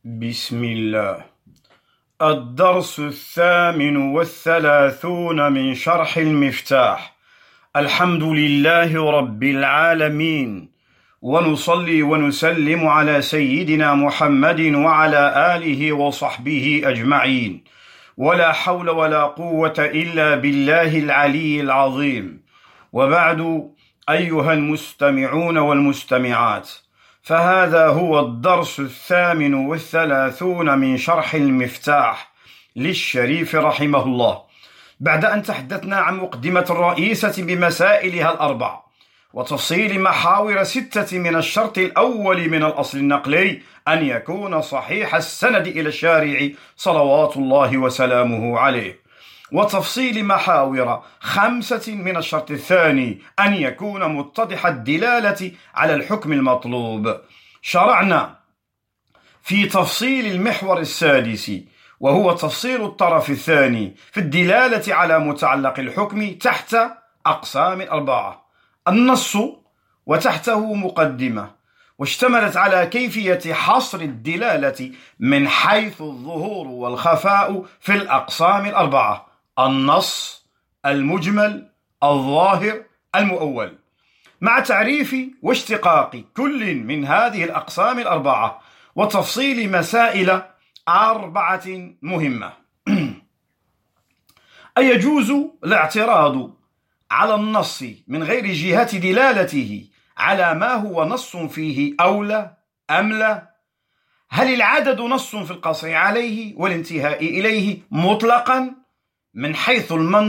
بسم الله. الدرس 38 من شرح المفتاح. الحمد لله رب العالمين، ونصلي ونسلم على سيدنا محمد وعلى آله وصحبه أجمعين، ولا حول ولا قوة إلا بالله العلي العظيم. وبعد، أيها المستمعون والمستمعات، فهذا هو الدرس 38 من شرح المفتاح للشريف رحمه الله، بعد أن تحدثنا عن مقدمة الرئيسة بمسائلها الأربع، وتفصيل محاور 6 من الشرط الأول من الأصل النقلي أن يكون صحيح السند إلى الشارع صلوات الله وسلامه عليه، وتفصيل محاور 5 من الشرط الثاني أن يكون متضح الدلالة على الحكم المطلوب. شرعنا في تفصيل المحور السادس، وهو تفصيل الطرف الثاني في الدلالة على متعلق الحكم تحت أقسام 4: النص، وتحته مقدمة، واشتملت على كيفية حصر الدلالة من حيث الظهور والخفاء في الأقسام 4: النص، المجمل، الظاهر، المؤول، مع تعريف واشتقاق كل من هذه الأقسام 4 وتفصيل مسائل 4 مهمة. أيجوز الاعتراض على النص من غير جهة دلالته على ما هو نص فيه أولى أم لا؟ هل العدد نص في القصر عليه والانتهاء إليه مطلقا من حيث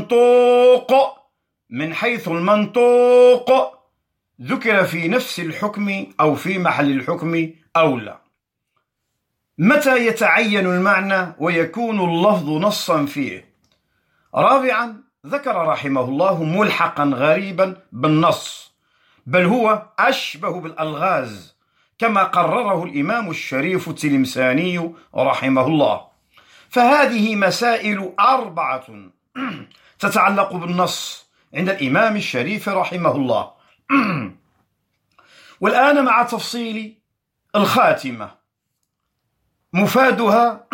المنطوق ذكر في نفس الحكم أو في محل الحكم أو لا؟ متى يتعين المعنى ويكون اللفظ نصا فيه؟ رابعا، ذكر رحمه الله ملحقا غريبا بالنص، بل هو أشبه بالألغاز كما قرره الإمام الشريف التلمساني رحمه الله. فهذه مسائل 4 تتعلق بالنص عند الإمام الشريف رحمه الله. والآن مع تفصيل الخاتمة. مفادها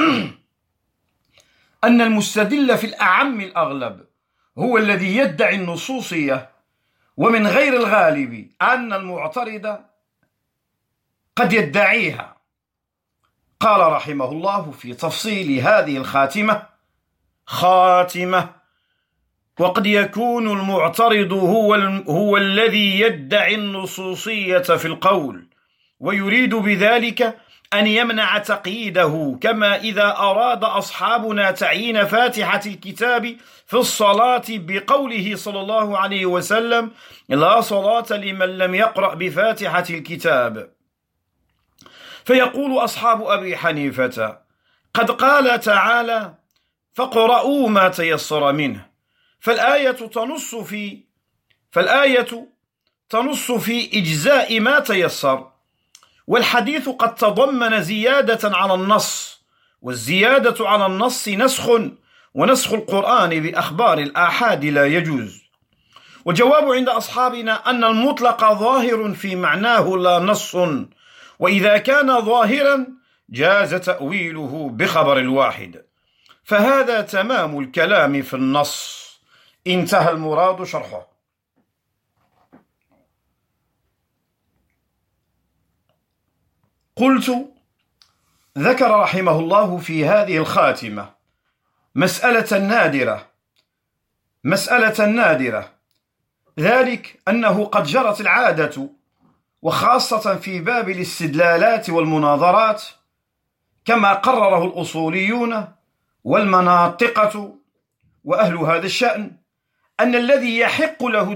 أن المستدل في الأعم الأغلب هو الذي يدعي النصوصية، ومن غير الغالب أن المعترض قد يدعيها. قال رحمه الله في تفصيل هذه الخاتمة: خاتمة. وقد يكون المعترض هو الذي يدعي النصوصية في القول، ويريد بذلك أن يمنع تقييده، كما إذا أراد أصحابنا تعيين فاتحة الكتاب في الصلاة بقوله صلى الله عليه وسلم: لا صلاة لمن لم يقرأ بفاتحة الكتاب. فيقول أصحاب أبي حنيفة: قد قال تعالى: فاقرؤوا ما تيسر منه، فالآية تنص في إجزاء ما تيسر، والحديث قد تضمن زيادة على النص، والزيادة على النص نسخ، ونسخ القرآن بأخبار الآحاد لا يجوز. والجواب عند أصحابنا أن المطلق ظاهر في معناه لا نص، وإذا كان ظاهرا جاز تأويله بخبر الواحد، فهذا تمام الكلام في النص. انتهى المراد شرحه. قلت: ذكر رحمه الله في هذه الخاتمة مسألة نادرة، ذلك أنه قد جرت العادة، وخاصة في باب الاستدلالات والمناظرات، كما قرره الأصوليون والمناطقة وأهل هذا الشأن، أن الذي يحق له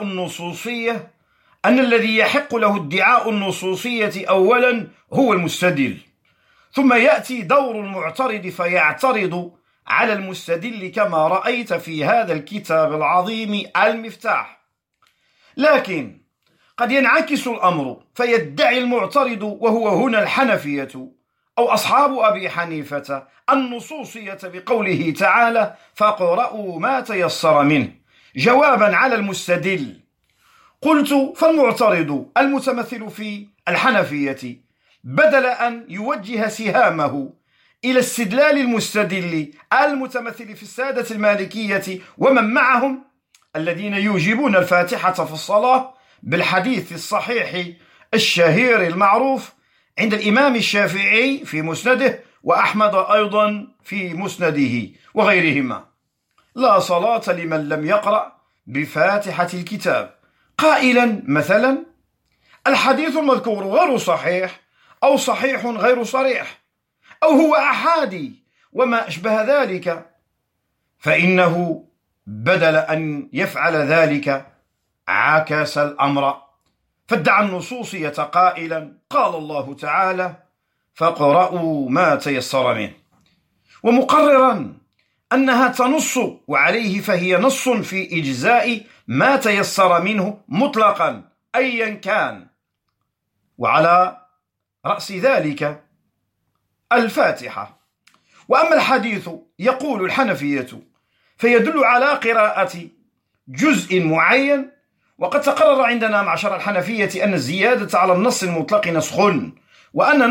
ادعاء النصوصية أولا هو المستدل، ثم يأتي دور المعترض فيعترض على المستدل، كما رأيت في هذا الكتاب العظيم المفتاح. لكن قد ينعكس الأمر فيدعي المعترض، وهو هنا الحنفية أو أصحاب أبي حنيفة، النصوصية بقوله تعالى: فاقرؤوا ما تيسر منه، جوابا على المستدل. قلت: فالمعترض المتمثل في الحنفية بدل أن يوجه سهامه إلى استدلال المستدل المتمثل في السادة المالكية ومن معهم الذين يوجبون الفاتحة في الصلاة بالحديث الصحيح الشهير المعروف عند الإمام الشافعي في مسنده وأحمد أيضا في مسنده وغيرهما: لا صلاة لمن لم يقرأ بفاتحة الكتاب، قائلا مثلا: الحديث المذكور غير صحيح، أو صحيح غير صريح، أو هو أحادي وما أشبه ذلك، فإنه بدل أن يفعل ذلك عكس الأمر، فادعى النصوصية قائلا: قال الله تعالى: فاقرؤوا ما تيسر منه، ومقررا أنها تنص وعليه فهي نص في إجزاء ما تيسر منه مطلقا أيا كان، وعلى رأس ذلك الفاتحة. وأما الحديث يقول الحنفية فيدل على قراءة جزء معين، وقد تقرر عندنا معشر الحنفية أن الزيادة على النص المطلق نسخ، وأن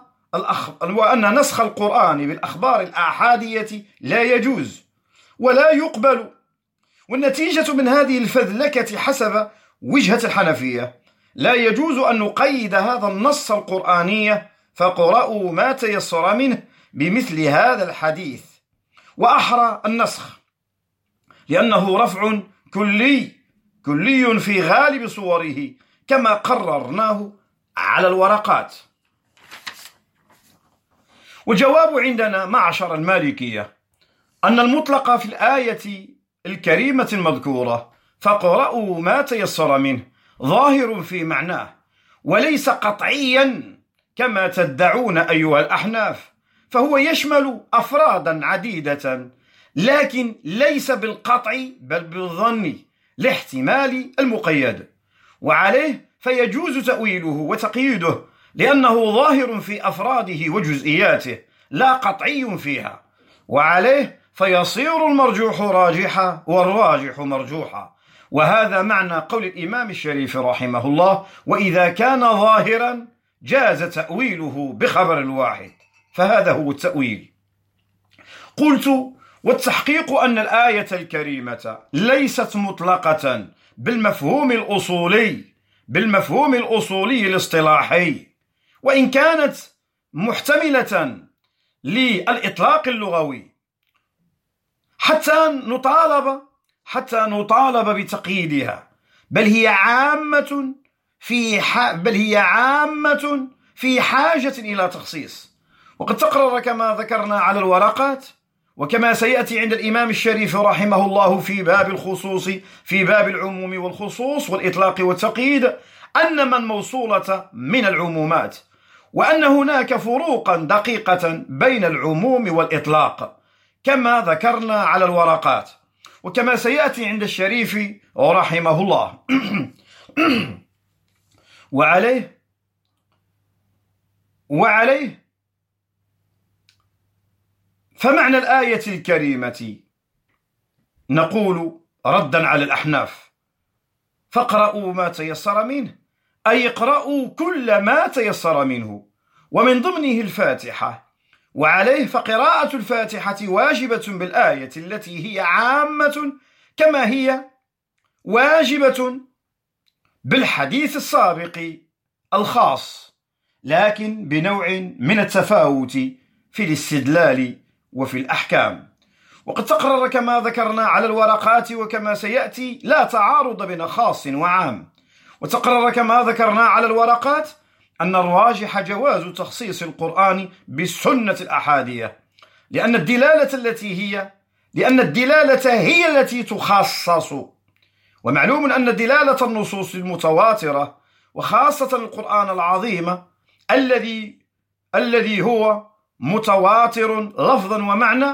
نسخ القرآن بالأخبار الآحادية لا يجوز ولا يقبل. والنتيجة من هذه الفذلكة حسب وجهة الحنفية: لا يجوز أن نقيد هذا النص القرآني فاقرؤوا ما تيسر منه بمثل هذا الحديث، وأحرى النسخ لأنه رفع كلي في غالب صوره كما قررناه على الورقات. والجواب عندنا معشر المالكية أن المطلق في الآية الكريمة المذكورة فاقرؤوا ما تيسر منه ظاهر في معناه، وليس قطعيا كما تدعون أيها الأحناف، فهو يشمل أفرادا عديدة، لكن ليس بالقطع بل بالظن لاحتمال المقيد، وعليه فيجوز تأويله وتقييده لأنه ظاهر في أفراده وجزئياته لا قطعي فيها، وعليه فيصير المرجوح راجحا والراجح مرجوحا. وهذا معنى قول الإمام الشريف رحمه الله: وإذا كان ظاهرا جاز تأويله بخبر الواحد، فهذا هو التأويل. قلت: والتحقيق أن الآية الكريمة ليست مطلقة بالمفهوم الأصولي الاصطلاحي، وإن كانت محتملة للإطلاق اللغوي حتى نطالب بتقييدها، بل هي عامة في حاجة إلى تخصيص. وقد تقرر كما ذكرنا على الورقات، وكما سيأتي عند الإمام الشريف رحمه الله في باب الخصوص، في باب العموم والخصوص والإطلاق والتقييد، أن من موصولة من العمومات، وأن هناك فروقا دقيقة بين العموم والإطلاق كما ذكرنا على الورقات، وكما سيأتي عند الشريف رحمه الله. وعليه فمعنى الآية الكريمة نقول ردا على الأحناف: فاقرؤوا ما تيسر منه، أي اقرأوا كل ما تيسر منه، ومن ضمنه الفاتحة. وعليه فقراءة الفاتحة واجبة بالآية التي هي عامة، كما هي واجبة بالحديث السابق الخاص، لكن بنوع من التفاوت في الاستدلال وفي الأحكام. وقد تقرر كما ذكرنا على الورقات وكما سيأتي لا تعارض بين خاص وعام. وتقرر كما ذكرنا على الورقات أن الراجح جواز تخصيص القرآن بالسنة الأحادية، لأن الدلالة هي التي تخصص. ومعلوم أن دلالة النصوص المتواترة، وخاصة القرآن العظيم الذي هو متواتر لفظا ومعنى،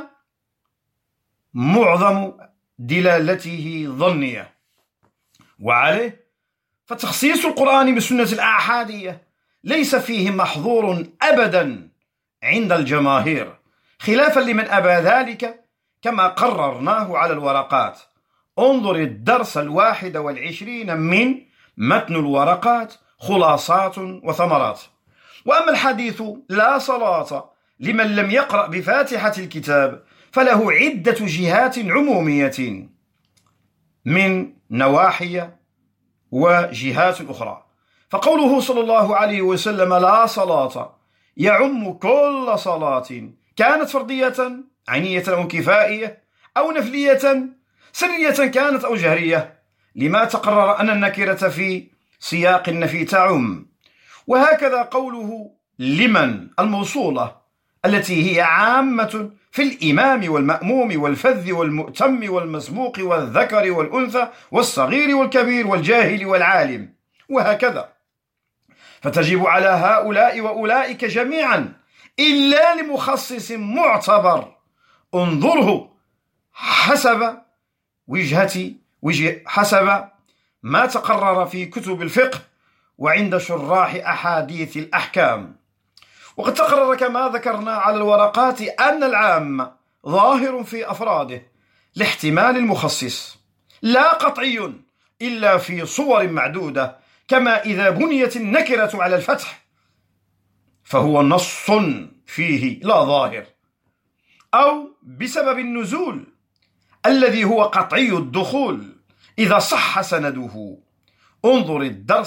معظم دلالته ظنية. وعليه فتخصيص القرآن بالسنة الآحادية ليس فيه محظور أبدا عند الجماهير، خلافا لمن أبى ذلك كما قررناه على الورقات. انظر الدرس 21 من متن الورقات، خلاصات وثمرات. وأما الحديث لا صلاة لمن لم يقرأ بفاتحة الكتاب فله عدة جهات عمومية من نواحي وجهات أخرى. فقوله صلى الله عليه وسلم لا صلاة يعم كل صلاة كانت فرضية عينية أو كفائية أو نفلية سرية كانت أو جهرية، لما تقرر أن النكرة في سياق النفي تعم. وهكذا قوله لمن الموصولة التي هي عامة في الإمام والمأموم والفذ والمؤتم والمسبوق والذكر والأنثى والصغير والكبير والجاهل والعالم، وهكذا. فتجب على هؤلاء وأولئك جميعا إلا لمخصص معتبر انظره حسب حسب ما تقرر في كتب الفقه وعند شراح أحاديث الأحكام. وقد تقرر كما ذكرنا على الورقات أن العام ظاهر في أفراده لاحتمال المخصص لا قطعي إلا في صور معدودة، كما إذا بنيت النكرة على الفتح فهو نص فيه لا ظاهر، أو بسبب النزول الذي هو قطعي الدخول إذا صح سنده. انظر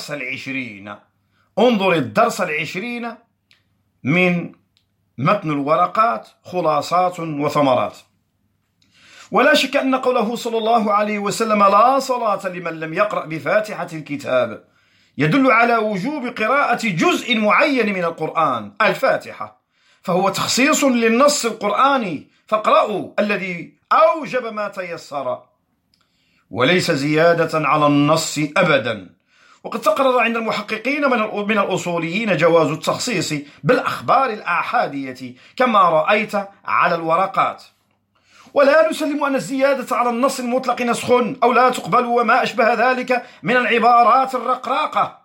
الدرس العشرين من متن الورقات خلاصات وثمرات. ولا شك أن قوله صلى الله عليه وسلم لا صلاة لمن لم يقرأ بفاتحة الكتاب يدل على وجوب قراءة جزء معين من القرآن الفاتحة، فهو تخصيص للنص القرآني فاقرأوا الذي أوجب ما تيسر، وليس زيادة على النص أبدا. وقد تقرر عند المحققين من الأصوليين جواز التخصيص بالأخبار الآحادية كما رأيت على الورقات. ولا نسلم أن الزيادة على النص المطلق نسخ أو لا تقبل وما أشبه ذلك من العبارات الرقراقة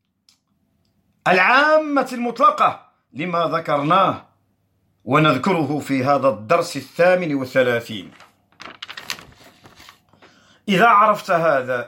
العامة المطلقة لما ذكرناه ونذكره في هذا الدرس 38. إذا عرفت هذا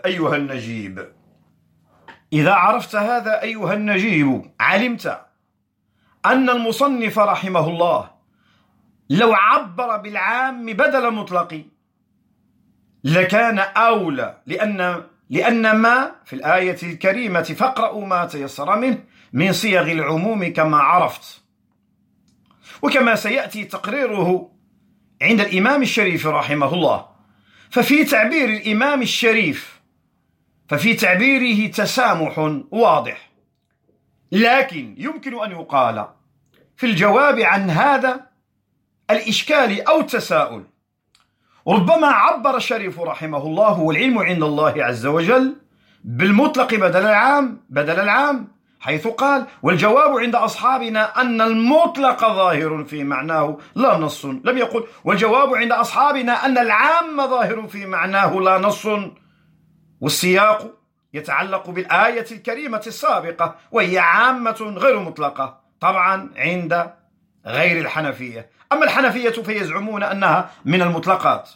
أيها النجيب علمت أن المصنف رحمه الله لو عبر بالعام بدل المطلق لكان أولى، لأن ما في الآية الكريمة فاقرأوا ما تيسر منه من صيغ العموم كما عرفت، وكما سيأتي تقريره عند الإمام الشريف رحمه الله. ففي تعبير الإمام الشريف ففي تعبيره تسامح واضح، لكن يمكن أن يقال في الجواب عن هذا الإشكال أو التساؤل ربما عبر الشريف رحمه الله والعلم عند الله عز وجل بالمطلق بدل العام حيث قال والجواب عند أصحابنا أن المطلق ظاهر في معناه لا نص، لم يقل والجواب عند أصحابنا أن العام ظاهر في معناه لا نص. والسياق يتعلق بالآية الكريمة السابقة وهي عامة غير مطلقة طبعا عند غير الحنفية. أما الحنفية فيزعمون أنها من المطلقات.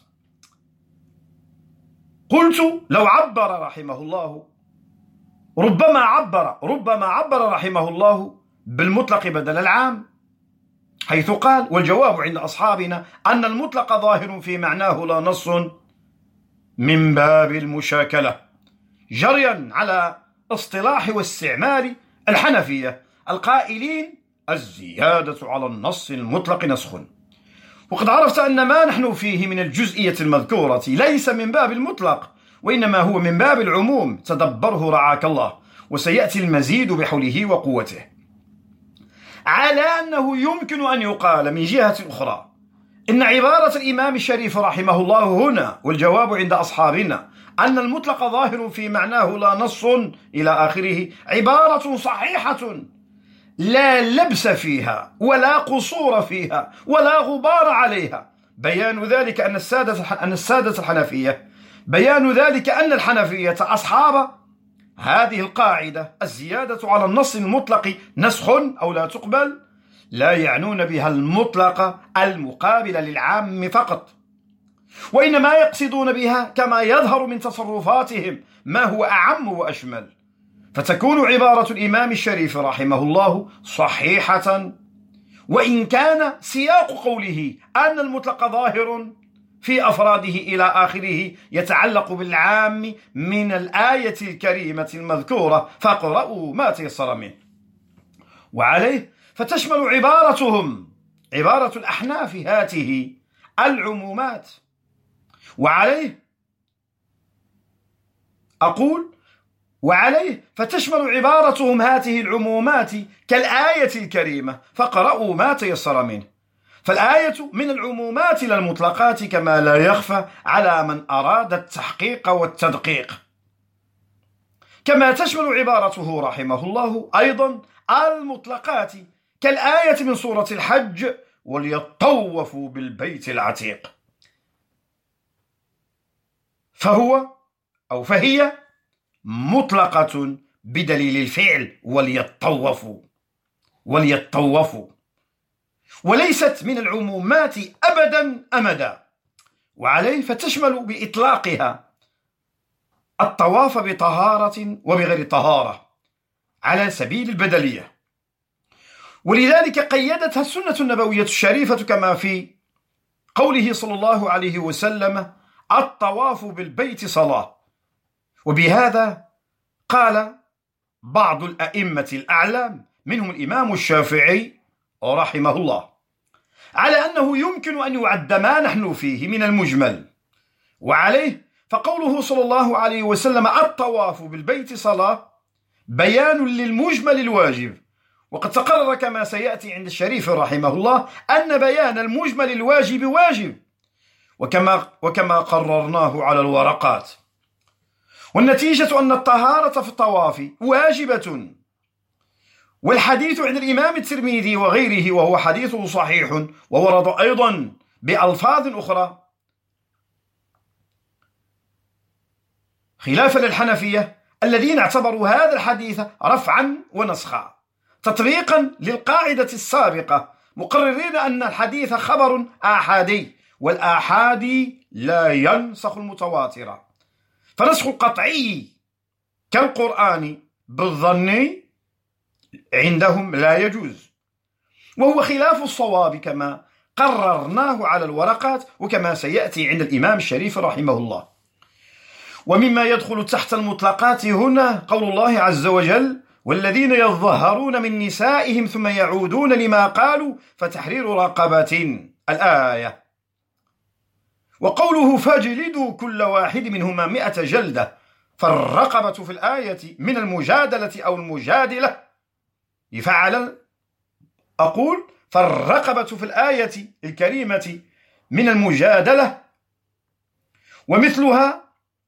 قلت لو عبر رحمه الله ربما عبر رحمه الله بالمطلق بدل العام حيث قال والجواب عند أصحابنا أن المطلق ظاهر في معناه لا نص من باب المشاكلة جريا على اصطلاح واستعمال الحنفية القائلين الزيادة على النص المطلق نسخ. وقد عرفت أن ما نحن فيه من الجزئية المذكورة ليس من باب المطلق وإنما هو من باب العموم، تدبره رعاك الله، وسيأتي المزيد بحوله وقوته. على أنه يمكن أن يقال من جهة أخرى إن عبارة الإمام الشريف رحمه الله هنا والجواب عند أصحابنا أن المطلق ظاهر في معناه لا نص إلى آخره عبارة صحيحة لا لبس فيها ولا قصور فيها ولا غبار عليها. بيان ذلك أن السادة الحنفية بيان ذلك أن الحنفية أصحاب هذه القاعدة الزيادة على النص المطلق نسخ أو لا تقبل لا يعنون بها المطلق المقابل للعام فقط، وإنما يقصدون بها كما يظهر من تصرفاتهم ما هو أعم وأشمل. فتكون عبارة الإمام الشريف رحمه الله صحيحة، وإن كان سياق قوله أن المطلق ظاهر في أفراده إلى آخره يتعلق بالعام من الآية الكريمة المذكورة فاقرؤوا ما تيسر منه. وعليه فتشمل عبارتهم، عبارة الأحناف هاته، العمومات. وعليه فتشمل عبارتهم هاته العمومات كالآية الكريمة فاقرؤوا ما تيسر منه. فالآية من العمومات لا المطلقات، كما لا يخفى على من أراد التحقيق والتدقيق. كما تشمل عبارته رحمه الله أيضا المطلقات كالآية من سورة الحج وليطوفوا بالبيت العتيق. فهي مطلقة بدليل الفعل وليطوفوا، وليست من العمومات أبدا أمدا. وعليه فتشمل بإطلاقها الطواف بطهارة وبغير طهارة على سبيل البدلية، ولذلك قيدتها السنة النبوية الشريفة كما في قوله صلى الله عليه وسلم: الطواف بالبيت صلاة. وبهذا قال بعض الأئمة الأعلام منهم الإمام الشافعي رحمه الله على أنه يمكن أن يعد ما نحن فيه من المجمل. وعليه فقوله صلى الله عليه وسلم: الطواف بالبيت صلاة بيان للمجمل الواجب. وقد تقرر كما سيأتي عند الشريف رحمه الله أن بيان المجمل الواجب واجب، وكما قررناه على الورقات. والنتيجة أن الطهارة في الطواف واجبة. والحديث عند الإمام الترمذي وغيره وهو حديث صحيح، وورد أيضا بألفاظ أخرى خلافا للحنفية الذين اعتبروا هذا الحديث رفعا ونسخا تطبيقا للقاعدة السابقة، مقررين أن الحديث خبر آحادي، والآحادي لا ينسخ المتواتر، فنسخ القطعي كالقرآن بالظن عندهم لا يجوز، وهو خلاف الصواب كما قررناه على الورقات وكما سيأتي عند الإمام الشريف رحمه الله. ومما يدخل تحت المطلقات هنا قول الله عز وجل: والذين يظهرون من نسائهم ثم يعودون لما قالوا فتحرير رقبة، الآية. وقوله: فاجلدوا كل واحد منهما 100 جلدة، فالرقبة في الآية من المجادلة أو المجادلة يفعل. أقول فالرقبة في الآية الكريمة من المجادلة، ومثلها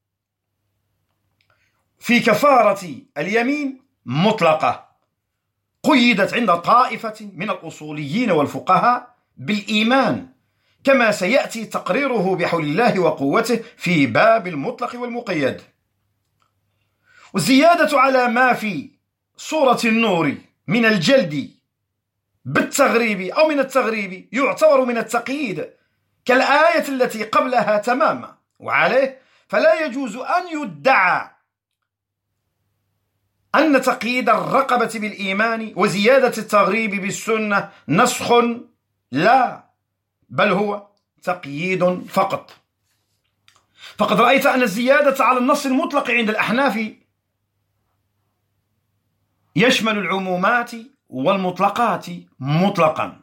في كفارة اليمين مطلقة، قيدت عند طائفة من الأصوليين والفقهاء بالإيمان، كما سيأتي تقريره بحول الله وقوته في باب المطلق والمقيد. والزيادة على ما في سورة النور من الجلد بالتغريب أو من التغريب يعتبر من التقييد كالآية التي قبلها تماما. وعليه فلا يجوز أن يدعى أن تقييد الرقبة بالإيمان وزيادة التغريب بالسنة نسخ، لا، بل هو تقييد فقط. فقد رأيت أن الزيادة على النص المطلق عند الأحناف يشمل العمومات والمطلقات مطلقا.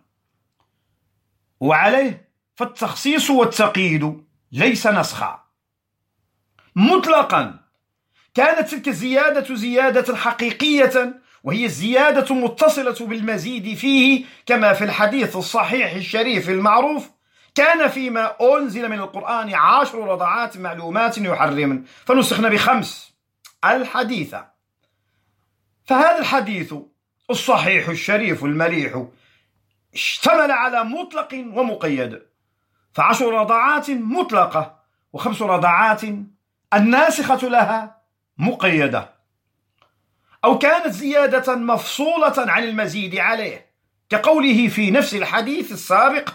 وعليه فالتخصيص والتقييد ليس نسخا مطلقا. كانت تلك الزيادة زيادة حقيقية، وهي الزيادة متصلة بالمزيد فيه، كما في الحديث الصحيح الشريف المعروف: كان فيما أنزل من القرآن 10 رضعات معلومات يحرمن فنسخن ب5 الحديث. فهذا الحديث الصحيح الشريف المليح اشتمل على مطلق ومقيد، ف10 رضعات مطلقة و5 رضعات الناسخة لها مقيدة، أو كانت زيادة مفصولة عن المزيد عليه، كقوله في نفس الحديث السابق: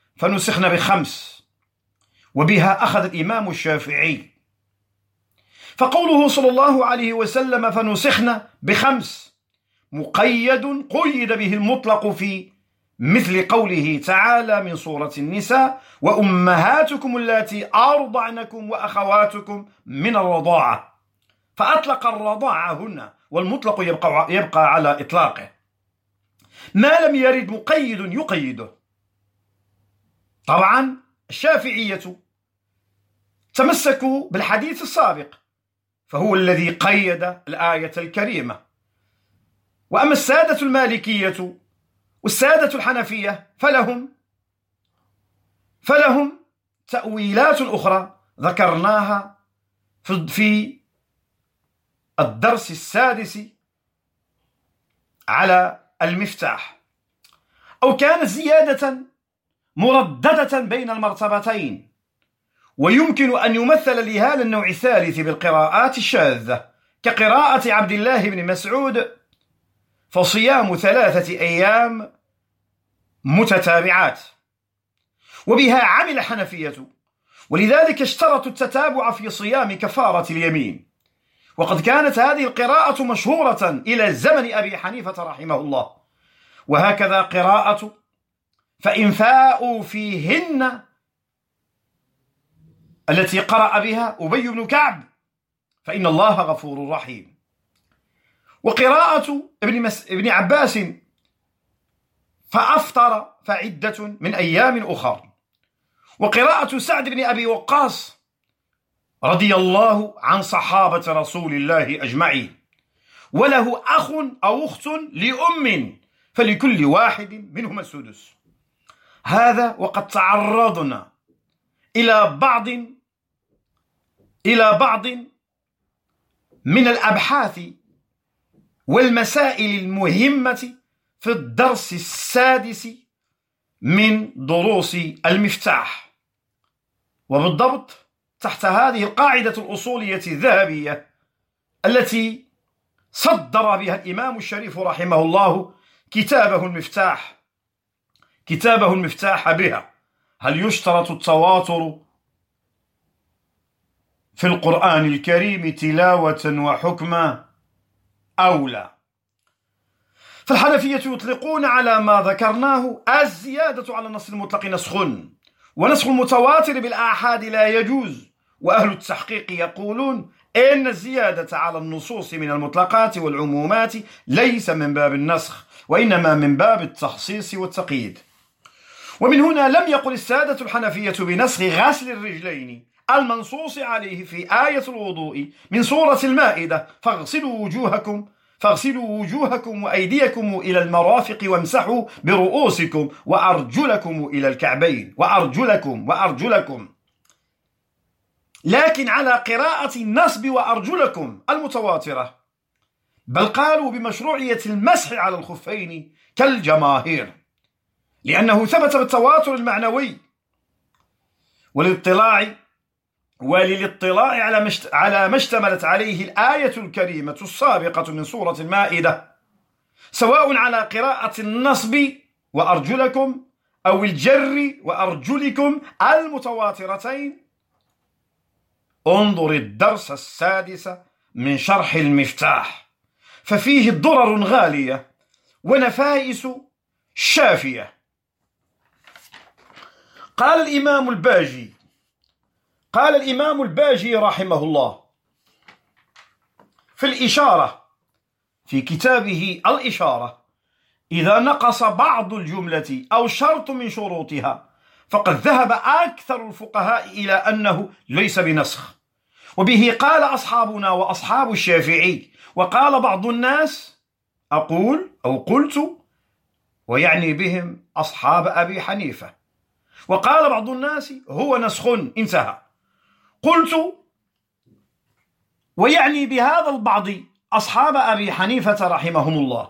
فنسخن ب5. وبها أخذ الإمام الشافعي. فقوله صلى الله عليه وسلم فنسخنا بخمس مقيد قيد به المطلق في مثل قوله تعالى من سورة النساء وأمهاتكم اللاتي أرضعنكم وأخواتكم من الرضاعة، فأطلق الرضاعة هنا والمطلق يبقى على إطلاقه ما لم يرد مقيد يقيده. طبعا الشافعية تمسكوا بالحديث السابق فهو الذي قيد الآية الكريمة، وأما السادة المالكية والسادة الحنفية فلهم تأويلات أخرى ذكرناها في الدرس السادس على المفتاح، أو كانت زيادة مرددة بين المرتبتين، ويمكن أن يمثل لهذا النوع الثالث بالقراءات الشاذة كقراءة عبد الله بن مسعود فصيام 3 أيام متتابعات، وبها عمل حنفية، ولذلك اشترطوا التتابع في صيام كفارة اليمين، وقد كانت هذه القراءة مشهورة إلى زمن أبي حنيفة رحمه الله. وهكذا قراءة فإن فاءوا فيهن التي قرأ بها أبي بن كعب فإن الله غفور رحيم، وقراءة ابن عباس فأفطر فعدة من أيام أخر، وقراءة سعد بن أبي وقاص رضي الله عن صحابة رسول الله أجمعين، وله أخ أو أخت لأم فلكل واحد منهما السدس. هذا وقد تعرضنا إلى بعض من الأبحاث والمسائل المهمة في الدرس السادس من دروس المفتاح، وبالضبط تحت هذه القاعدة الأصولية الذهبية التي صدر بها الإمام الشريف رحمه الله كتابه المفتاح بها: هل يشترط التواتر في القرآن الكريم تلاوة وحكما أو لا؟ فالحنفية يطلقون على ما ذكرناه الزيادة على النص المطلق نسخ، ونسخ المتواتر بالآحاد لا يجوز، وأهل التحقيق يقولون إن الزيادة على النصوص من المطلقات والعمومات ليس من باب النسخ، وإنما من باب التخصيص والتقييد. ومن هنا لم يقل السادة الحنفية بنسخ غسل الرجلين المنصوص عليه في آية الوضوء من سورة المائدة: فاغسلوا وجوهكم وأيديكم إلى المرافق وامسحوا برؤوسكم وأرجلكم إلى الكعبين، وأرجلكم، لكن على قراءة النصب وأرجلكم المتواترة، بل قالوا بمشروعية المسح على الخفين كالجماهير، لأنه ثبت بالتواتر المعنوي وللاطلاع على ما اشتملت عليه الآية الكريمة السابقة من سورة المائدة، سواء على قراءة النصب وأرجلكم أو الجر وأرجلكم المتواترتين. انظر الدرس السادس من شرح المفتاح، ففيه ضرر غالية ونفائس شافية. قال الإمام الباجي رحمه الله في الإشارة في كتابه الإشارة: إذا نقص بعض الجملة أو شرط من شروطها فقد ذهب أكثر الفقهاء إلى أنه ليس بنسخ، وبه قال أصحابنا وأصحاب الشافعي، وقال بعض الناس قلت ويعني بهم أصحاب أبي حنيفة، وقال بعض الناس هو نسخ انتهى. قلت ويعني بهذا البعض أصحاب أبي حنيفة رحمهم الله،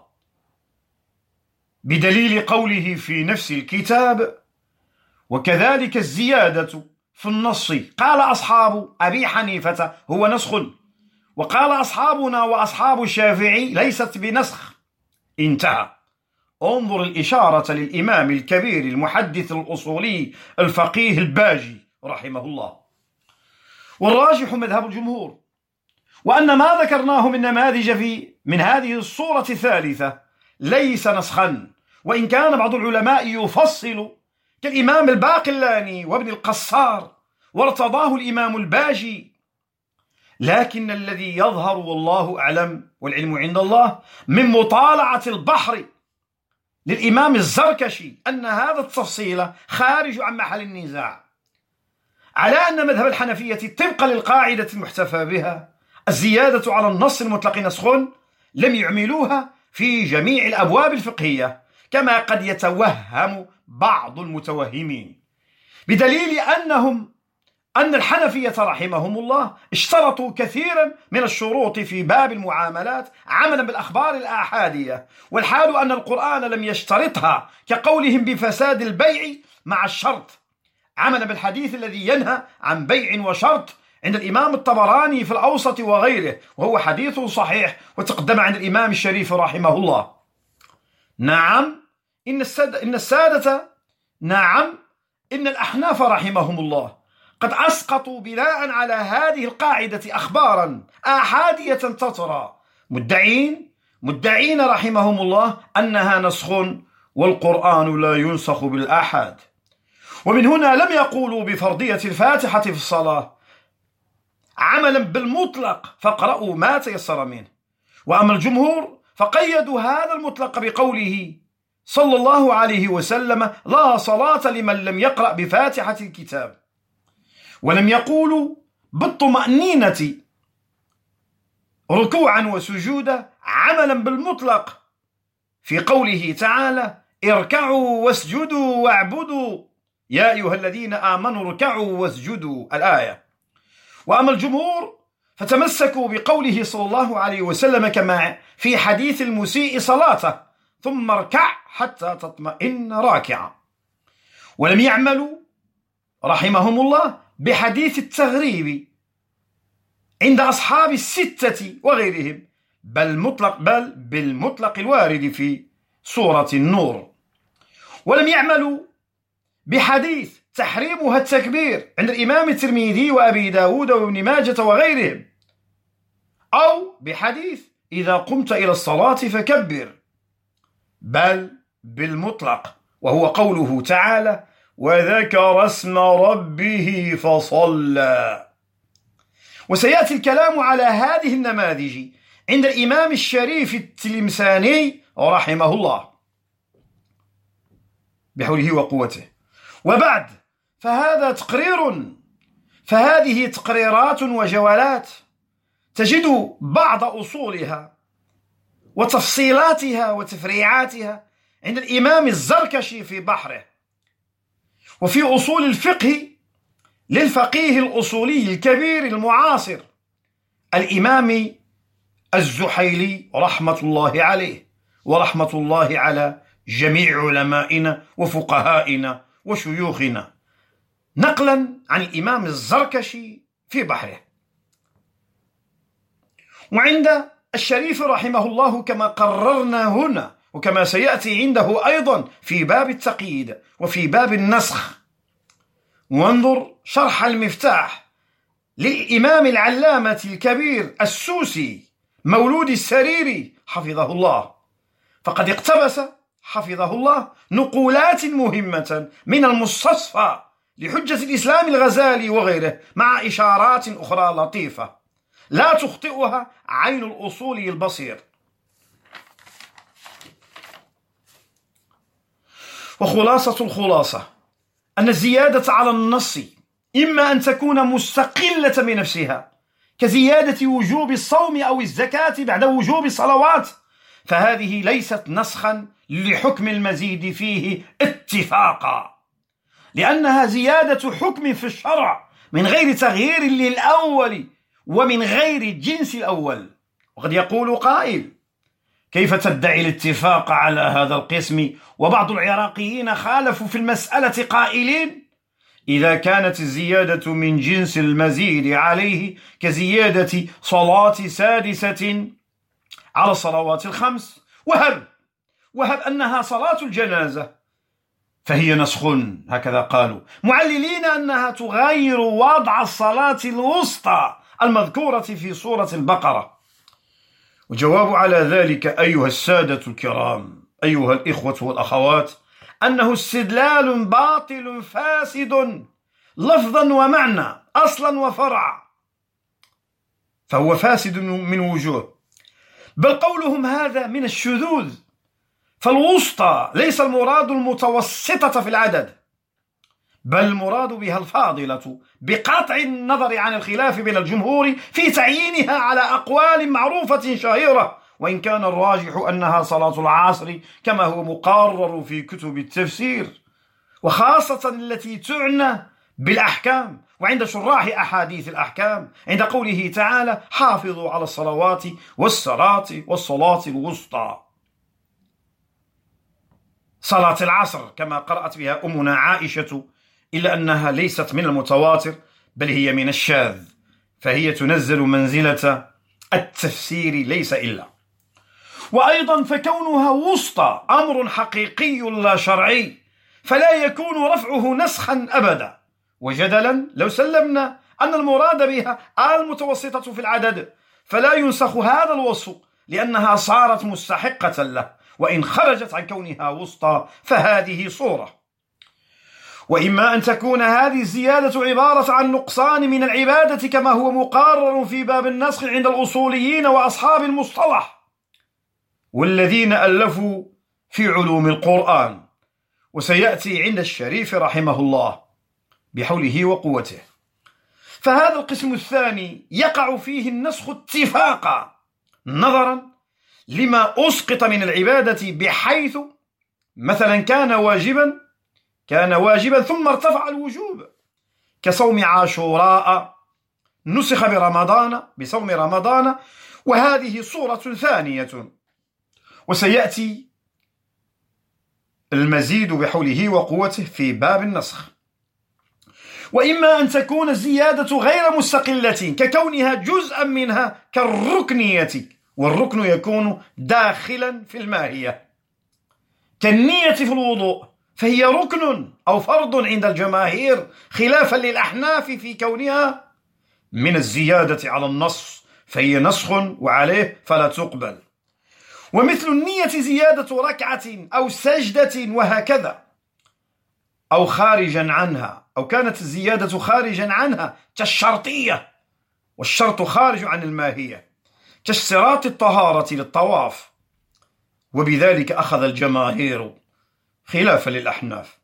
بدليل قوله في نفس الكتاب: وكذلك الزيادة في النص قال أصحاب أبي حنيفة هو نسخ، وقال أصحابنا وأصحاب الشافعي ليست بنسخ انتهى. انظر الإشارة للإمام الكبير المحدث الأصولي الفقيه الباجي رحمه الله. والراجح مذهب الجمهور، وأن ما ذكرناه من نماذج من هذه الصورة الثالثة ليس نسخا، وإن كان بعض العلماء يفصل كالإمام الباقلاني وابن القصار وارتضاه الإمام الباجي، لكن الذي يظهر والله أعلم والعلم عند الله من مطالعة البحر للإمام الزركشي أن هذا التفصيل خارج عن محل النزاع، على أن مذهب الحنفية طبقا للقاعدة المحتفى بها الزيادة على النص المطلق نسخ لم يعملوها في جميع الأبواب الفقهية كما قد يتوهم بعض المتوهمين، بدليل أن الحنفية رحمهم الله اشترطوا كثيرا من الشروط في باب المعاملات عملا بالأخبار الآحادية، والحال أن القرآن لم يشترطها كقولهم بفساد البيع مع الشرط، عملا بالحديث الذي ينهى عن بيع وشرط عند الإمام الطبراني في الأوسط وغيره، وهو حديث صحيح وتقدم عند الإمام الشريف رحمه الله. نعم إن الأحناف رحمهم الله قد أسقطوا بناء على هذه القاعدة أخبارا آحادية تترى مدعين رحمهم الله أنها نسخ، والقرآن لا ينسخ بالآحاد. ومن هنا لم يقولوا بفرضية الفاتحة في الصلاة عملا بالمطلق فاقرأوا ما تيسر منه، وأما الجمهور فقيدوا هذا المطلق بقوله صلى الله عليه وسلم لا صلاة لمن لم يقرأ بفاتحة الكتاب، ولم يقولوا بالطمأنينة ركوعا وسجودا عملا بالمطلق في قوله تعالى اركعوا واسجدوا واعبدوا يا أيها الذين آمنوا اركعوا واسجدوا الآية. وأما الجمهور فتمسكوا بقوله صلى الله عليه وسلم كما في حديث المسيء صلاته ثم اركع حتى تطمئن راكعا، ولم يعملوا رحمهم الله بحديث التغريب عند أصحاب الستة وغيرهم بل بالمطلق الوارد في سورة النور، ولم يعملوا بحديث تحريمها التكبير عند الإمام الترمذي وأبي داود وابن ماجة وغيرهم، أو بحديث إذا قمت إلى الصلاة فكبر، بل بالمطلق وهو قوله تعالى وذكر اسم ربه فصلى. وسيأتي الكلام على هذه النماذج عند الإمام الشريف التلمساني رحمه الله بحوله وقوته. وبعد فهذه تقريرات وجولات تجد بعض أصولها وتفصيلاتها وتفريعاتها عند الإمام الزركشي في بحره، وفي أصول الفقه للفقيه الأصولي الكبير المعاصر الإمام الزحيلي رحمة الله عليه ورحمة الله على جميع علمائنا وفقهائنا وشيوخنا، نقلا عن الإمام الزركشي في بحره. وعند الشريف رحمه الله كما قررنا هنا وكما سيأتي عنده أيضا في باب التقييد وفي باب النسخ. وانظر شرح المفتاح للإمام العلامة الكبير السوسي مولود السريري حفظه الله، فقد اقتبس حفظه الله نقولات مهمة من المستصفى لحجة الإسلام الغزالي وغيره مع إشارات أخرى لطيفة لا تخطئها عين الأصولي البصير. وخلاصة الخلاصة أن الزيادة على النص إما أن تكون مستقلة بنفسها كزيادة وجوب الصوم أو الزكاة بعد وجوب الصلوات، فهذه ليست نسخا لحكم المزيد فيه اتفاقا، لأنها زيادة حكم في الشرع من غير تغيير للأول ومن غير جنس الأول. وقد يقول قائل كيف تدعي الاتفاق على هذا القسم وبعض العراقيين خالفوا في المسألة قائلين إذا كانت الزيادة من جنس المزيد عليه كزيادة صلاة سادسة على الصلوات الخمس وهب أنها صلاة الجنازة فهي نسخ، هكذا قالوا، معللين أنها تغير وضع الصلاة الوسطى المذكورة في سورة البقرة. وجواب على ذلك أيها السادة الكرام، أيها الإخوة والأخوات، أنه استدلال باطل فاسد لفظا ومعنى، أصلا وفرعا، فهو فاسد من وجوه، بل قولهم هذا من الشذوذ. فالوسطى ليس المراد المتوسطة في العدد، بل المراد بها الفاضلة، بقطع النظر عن الخلاف بين الجمهور في تعيينها على أقوال معروفة شهيرة، وإن كان الراجح أنها صلاة العصر كما هو مقرر في كتب التفسير، وخاصة التي تعنى بالأحكام وعند شراح أحاديث الأحكام، عند قوله تعالى: حافظوا على الصلوات والصلاة الوسطى. صلاة العصر كما قرأت بها أمنا عائشة، إلا أنها ليست من المتواتر، بل هي من الشاذ، فهي تنزل منزلة التفسير ليس إلا. وأيضا فكونها وسطى أمر حقيقي لا شرعي، فلا يكون رفعه نسخا أبدا. وجدلا لو سلمنا أن المراد بها المتوسطة في العدد، فلا ينسخ هذا الوصف، لأنها صارت مستحقة له، وإن خرجت عن كونها وسطى فهذه صورة. وإما أن تكون هذه الزيادة عبارة عن نقصان من العبادة كما هو مقرر في باب النسخ عند الأصوليين وأصحاب المصطلح والذين ألفوا في علوم القرآن، وسيأتي عند الشريف رحمه الله بحوله وقوته. فهذا القسم الثاني يقع فيه النسخ اتفاقا، نظرا لما أسقط من العبادة، بحيث مثلا كان واجبا ثم ارتفع الوجوب، كصوم عاشوراء نسخ بصوم رمضان، وهذه صورة ثانية، وسيأتي المزيد بحوله وقوته في باب النسخ. وإما أن تكون الزيادة غير مستقلة، ككونها جزءا منها كالركنية، والركن يكون داخلا في الماهية، كالنية في الوضوء، فهي ركن أو فرض عند الجماهير، خلافا للأحناف في كونها من الزيادة على النص، فهي نسخ وعليه فلا تقبل. ومثل النية زيادة ركعة أو سجدة وهكذا، أو خارجا عنها، أو كانت الزيادة خارجا عنها كالشرطية، والشرط خارج عن الماهية، كاشتراط الطهارة للطواف، وبذلك أخذ الجماهير خلافا للأحناف.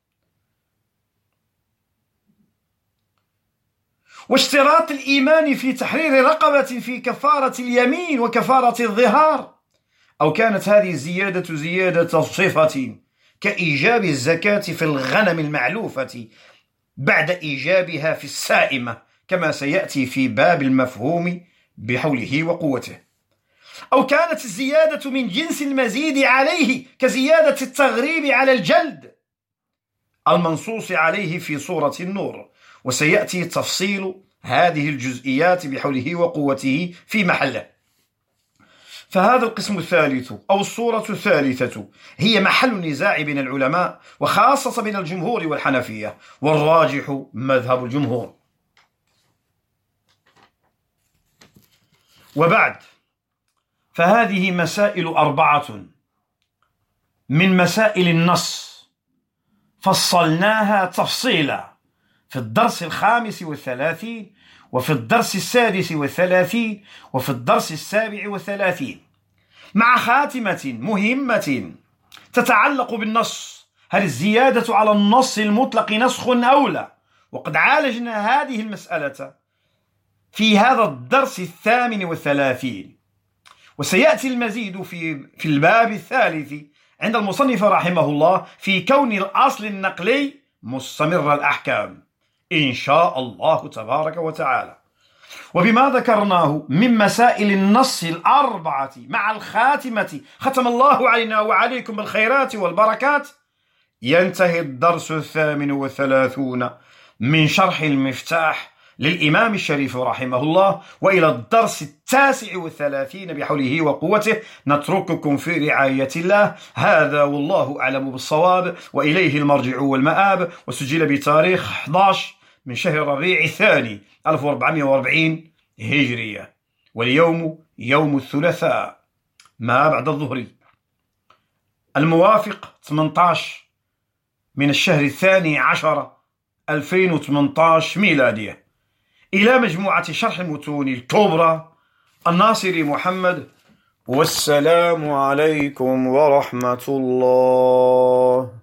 واشتراط الإيمان في تحرير رقبة في كفارة اليمين وكفارة الظهار، أو كانت هذه الزيادة زيادة صفة، كإيجاب الزكاة في الغنم المعلوفة بعد إيجابها في السائمة، كما سيأتي في باب المفهوم بحوله وقوته. أو كانت الزيادة من جنس المزيد عليه، كزيادة التغريب على الجلد المنصوص عليه في سورة النور، وسيأتي تفصيل هذه الجزئيات بحوله وقوته في محله. فهذا القسم الثالث أو الصورة الثالثة هي محل نزاع بين العلماء، وخاصة بين الجمهور والحنفية، والراجح مذهب الجمهور. وبعد، فهذه مسائل 4 من مسائل النص فصلناها تفصيلا في الدرس 35 وفي الدرس 36 وفي الدرس 37، مع خاتمة مهمة تتعلق بالنص: هل الزيادة على النص المطلق نسخ أو لا؟ وقد عالجنا هذه المسألة في هذا الدرس 38، وسيأتي المزيد في الباب الثالث عند المصنف رحمه الله في كون الأصل النقلي مستمر الأحكام إن شاء الله تبارك وتعالى. وبما ذكرناه من مسائل النص 4 مع الخاتمة، ختم الله علينا وعليكم بالخيرات والبركات، ينتهي الدرس 38 من شرح المفتاح للإمام الشريف رحمه الله، وإلى الدرس 39 بحوله وقوته نترككم في رعاية الله. هذا والله أعلم بالصواب، وإليه المرجع والمآب. وسجل بتاريخ 11 من شهر ربيع الثاني 1440 هجرية، واليوم يوم الثلاثاء ما بعد الظهر، الموافق 18 من الشهر 12 2018 ميلادية. إلى مجموعة شرح المتون الكبرى الناصري محمد، والسلام عليكم ورحمة الله.